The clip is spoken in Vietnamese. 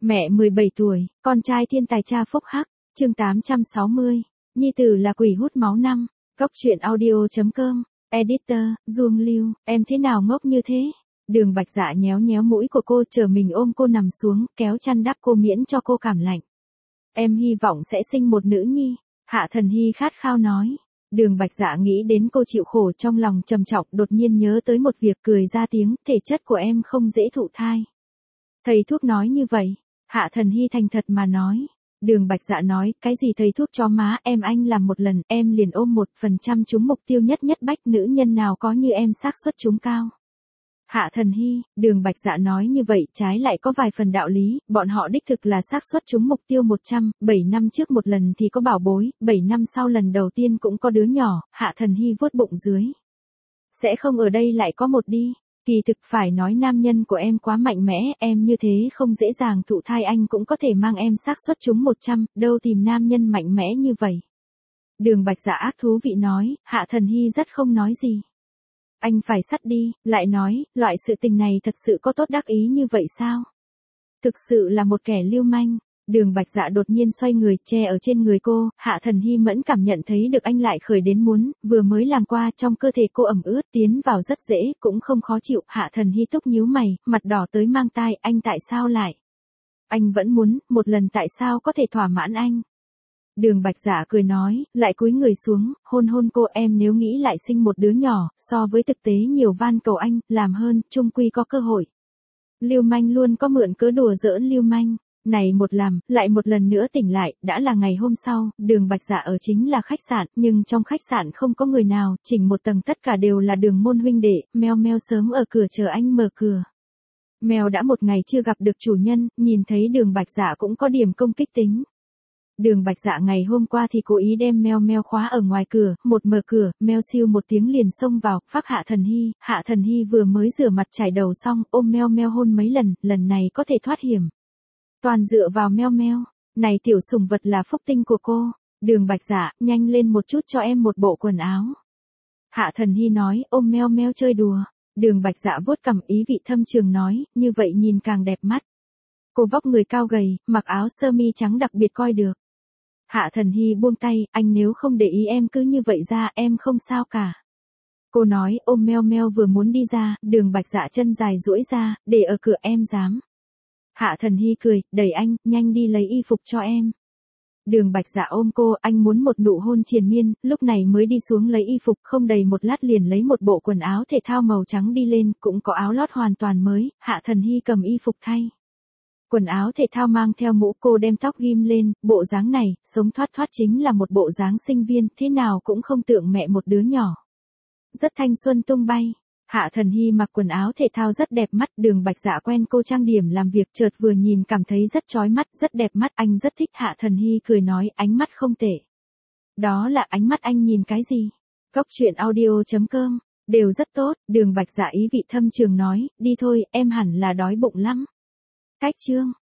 Mẹ 17 tuổi, con trai thiên tài cha phúc hắc, chương 860, nhi tử là quỷ hút máu năm, góc truyện audio.com, editor, Duông Lưu, em thế nào ngốc như thế? Đường Bạch Dạ nhéo nhéo mũi của cô chờ mình ôm cô nằm xuống, kéo chăn đắp cô miễn cho cô cảm lạnh. Em hy vọng sẽ sinh một nữ nhi, Hạ Thần Hy khát khao nói. Đường Bạch Dạ nghĩ đến cô chịu khổ trong lòng trầm trọng, đột nhiên nhớ tới một việc cười ra tiếng, thể chất của em không dễ thụ thai. Thầy thuốc nói như vậy, Hạ Thần Hy thành thật mà nói. Đường Bạch Dạ nói, cái gì thầy thuốc cho má em anh làm một lần, em liền ôm 1% trúng mục tiêu nhất bách nữ nhân nào có như em xác suất trúng cao. Hạ Thần Hy, Đường Bạch Dạ nói như vậy trái lại có vài phần đạo lý, bọn họ đích thực là xác suất trúng mục tiêu 100, 7 năm trước một lần thì có bảo bối, 7 năm sau lần đầu tiên cũng có đứa nhỏ, Hạ Thần Hy vuốt bụng dưới. Sẽ không ở đây lại có một đi, kỳ thực phải nói nam nhân của em quá mạnh mẽ, em như thế không dễ dàng thụ thai anh cũng có thể mang em xác suất trúng 100, đâu tìm nam nhân mạnh mẽ như vậy. Đường Bạch Dạ ác thú vị nói, Hạ Thần Hy rất không nói gì. Anh phải sắt đi, lại nói, loại sự tình này thật sự có tốt đắc ý như vậy sao? Thực sự là một kẻ lưu manh. Đường Bạch Dạ đột nhiên xoay người, che ở trên người cô, Hạ Thần Hy mẫn cảm nhận thấy được anh lại khởi đến muốn, vừa mới làm qua trong cơ thể cô ẩm ướt, tiến vào rất dễ, cũng không khó chịu, Hạ Thần Hy túc nhíu mày, mặt đỏ tới mang tai, anh tại sao lại? Anh vẫn muốn, một lần tại sao có thể thỏa mãn anh? Đường Bạch Dạ cười nói, lại cúi người xuống, hôn hôn cô em nếu nghĩ lại sinh một đứa nhỏ, so với thực tế nhiều van cầu anh, làm hơn, chung quy có cơ hội. Lưu manh luôn có mượn cớ đùa giỡn lưu manh. Này một làm, lại một lần nữa tỉnh lại, đã là ngày hôm sau, Đường Bạch Dạ ở chính là khách sạn, nhưng trong khách sạn không có người nào, chỉnh một tầng tất cả đều là Đường môn huynh đệ, Meo Meo sớm ở cửa chờ anh mở cửa. Mèo đã một ngày chưa gặp được chủ nhân, nhìn thấy Đường Bạch Dạ cũng có điểm công kích tính. Đường Bạch Dạ ngày hôm qua thì cố ý đem Meo Meo khóa ở ngoài cửa, một mở cửa, Meo siêu một tiếng liền xông vào, pháp Hạ Thần Hy vừa mới rửa mặt chải đầu xong, ôm Meo Meo hôn mấy lần này có thể thoát hiểm. Toàn dựa vào Meo Meo, này tiểu sủng vật là phúc tinh của cô, Đường Bạch Dạ, nhanh lên một chút cho em một bộ quần áo. Hạ Thần Hy nói, ôm Meo Meo chơi đùa, Đường Bạch Dạ vuốt cằm ý vị thâm trường nói, như vậy nhìn càng đẹp mắt. Cô vóc người cao gầy, mặc áo sơ mi trắng đặc biệt coi được. Hạ Thần Hy buông tay, anh nếu không để ý em cứ như vậy ra, em không sao cả. Cô nói, ôm Meo Meo vừa muốn đi ra, Đường Bạch Dạ chân dài duỗi ra, để ở cửa em dám. Hạ Thần Hy cười, đẩy anh, nhanh đi lấy y phục cho em. Đường Bạch Dạ ôm cô, anh muốn một nụ hôn triền miên, lúc này mới đi xuống lấy y phục, không đầy một lát liền lấy một bộ quần áo thể thao màu trắng đi lên, cũng có áo lót hoàn toàn mới, Hạ Thần Hy cầm y phục thay. Quần áo thể thao mang theo mũ, cô đem tóc ghim lên, bộ dáng này, sống thoát thoát chính là một bộ dáng sinh viên, thế nào cũng không tượng mẹ một đứa nhỏ. Rất thanh xuân tung bay. Hạ Thần Hy mặc quần áo thể thao rất đẹp mắt, Đường Bạch Dạ quen cô trang điểm làm việc chợt vừa nhìn cảm thấy rất chói mắt, rất đẹp mắt, anh rất thích. Hạ Thần Hy cười nói, ánh mắt không tệ. Đó là ánh mắt anh nhìn cái gì? Góc truyện audio.com, đều rất tốt, Đường Bạch Dạ ý vị thâm trường nói, đi thôi, em hẳn là đói bụng lắm. Cách chương.